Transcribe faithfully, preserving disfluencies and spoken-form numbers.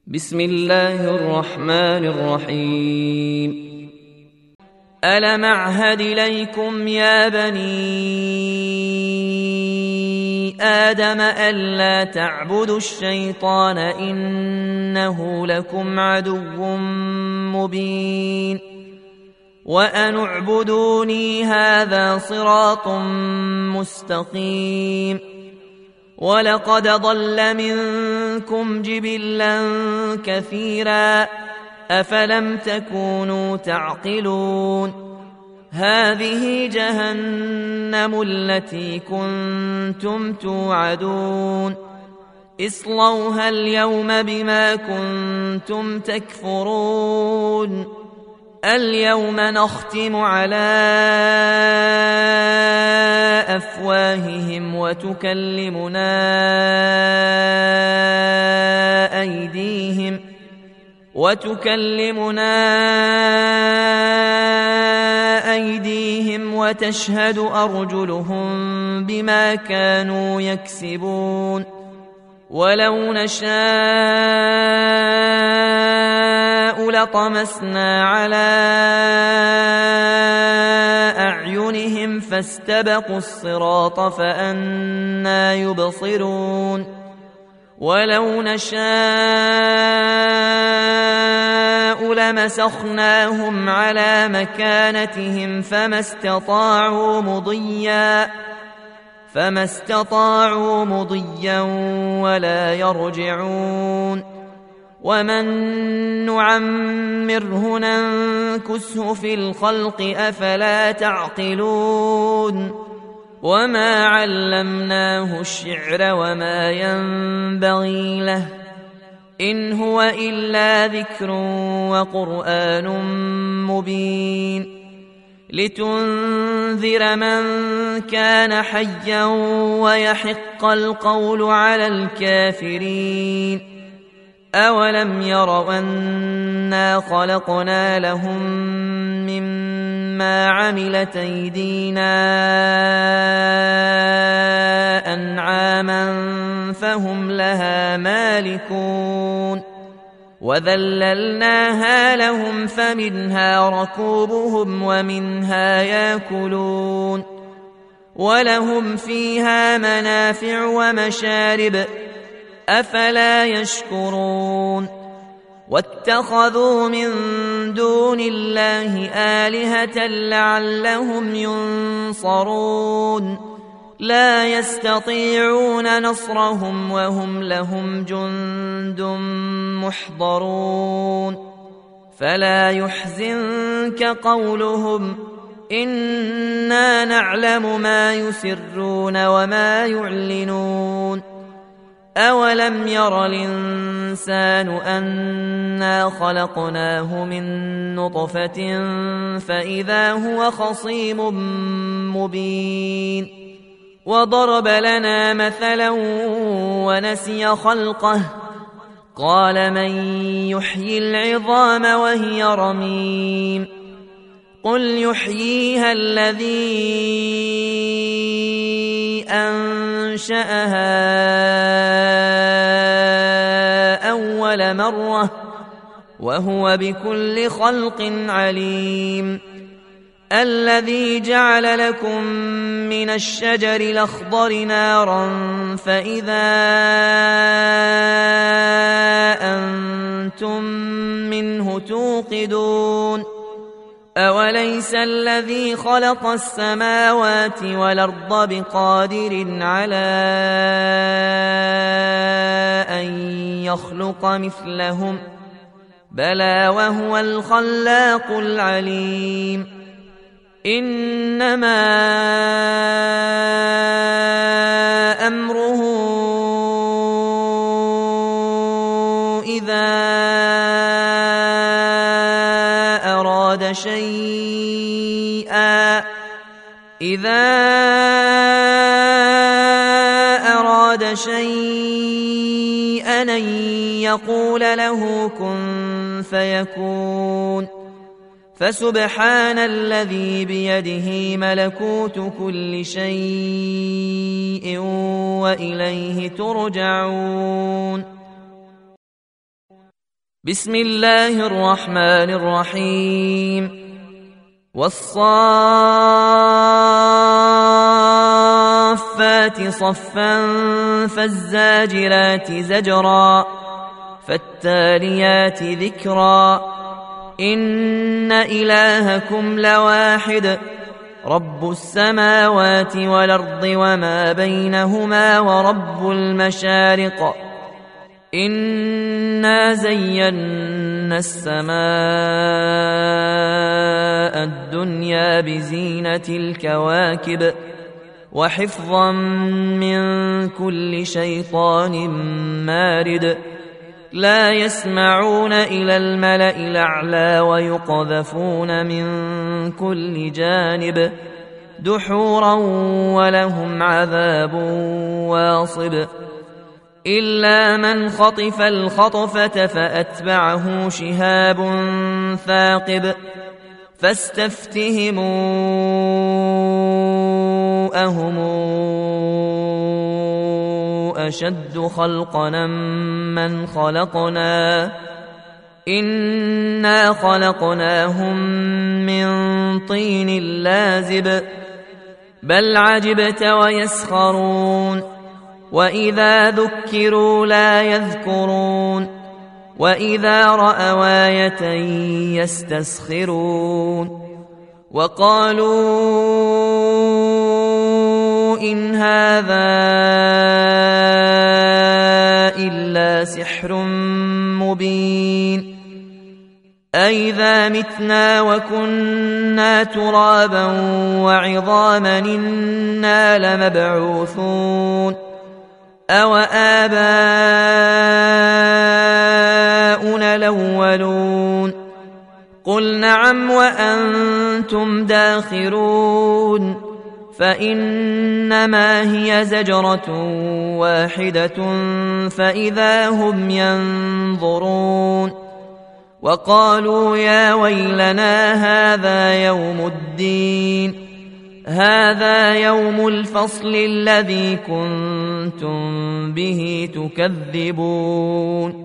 بسم الله الرحمن الرحيم. ألم أعهد إليكم يا بني آدم ألا تعبدوا الشيطان إنه لكم عدو مبين وأن اعبدوني هذا صراط مستقيم. ولقد ضل منكم جبلا كثيرا أفلم تكونوا تعقلون. هذه جهنم التي كنتم توعدون اصلوها اليوم بما كنتم تكفرون. اليوم نختم على أفواههم وتكلمنا أيديهم وتكلمنا أيديهم وتشهد أرجلهم بما كانوا يكسبون. ولو نشاء لطمسنا على أعينهم فاستبقوا الصراط فأنى يبصرون. ولو نشاء لمسخناهم على مكانتهم فما استطاعوا مضيا فما استطاعوا مضيا ولا يرجعون. ومن نعمره ننكسه في الخلق أفلا تعقلون. وما علمناه الشعر وما ينبغي له إن هو إلا ذكر وقرآن مبين لتنذر من كان حيا ويحق القول على الكافرين. أولم يروا أنا خلقنا لهم مما عملت أيدينا أنعاما فهم لها مالكون وذللناها لهم فمنها ركوبهم ومنها ياكلون ولهم فيها منافع ومشارب أفلا يشكرون. واتخذوا من دون الله آلهة لعلهم ينصرون لا يستطيعون نصرهم وهم لهم جند محضرون. فلا يحزنك قولهم إنا نعلم ما يسرون وما يعلنون. أولم ير الإنسان أنا خلقناه من نطفة فإذا هو خصيم مبين. وضرب لنا مثلا ونسي خلقه قال من يحيي العظام وهي رميم قل يحييها الذي أنشأها أول مرة وهو بكل خلق عليم. الذي جعل لكم من الشجر الأخضر نارا فإذا أنتم منه توقدون. أوليس الذي خلق السماوات والأرض بقادر على أن يخلق مثلهم بلى وهو الخلاق العليم. إنما أمره إذا أراد شيئا إذا أراد شيئا أن يقول له كن فيكون. فسبحان الذي بيده ملكوت كل شيء وإليه ترجعون. بسم الله الرحمن الرحيم والصافات صفا فالزاجرات زجرا فالتاليات ذكرا إن إلهكم لواحد رب السماوات والأرض وما بينهما ورب المشارق إنا زينا السماء الدنيا بزينة الكواكب وحفظا من كل شيطان مارد لا يسمعون إلى الملأ الأعلى ويقذفون من كل جانب دحورا ولهم عذاب واصب إلا من خطف الخطفة فأتبعه شهاب ثاقب فاستفتهموا أهم أشد خلقنا من خلقنا إنا خلقناهم من طين لازب بل عجبت ويسخرون وإذا ذكروا لا يذكرون وإذا رأوا آية يستسخرون وقالوا إن هذا إلا سحر مبين أئذا متنا وكنا ترابا وعظاما إنا لمبعوثون أو آباؤنا الأولون قل نعم وأنتم داخرون فإنما هي زجرة واحدة فإذا هم ينظرون وقالوا يا ويلنا هذا يوم الدين هذا يوم الفصل الذي كنتم به تكذبون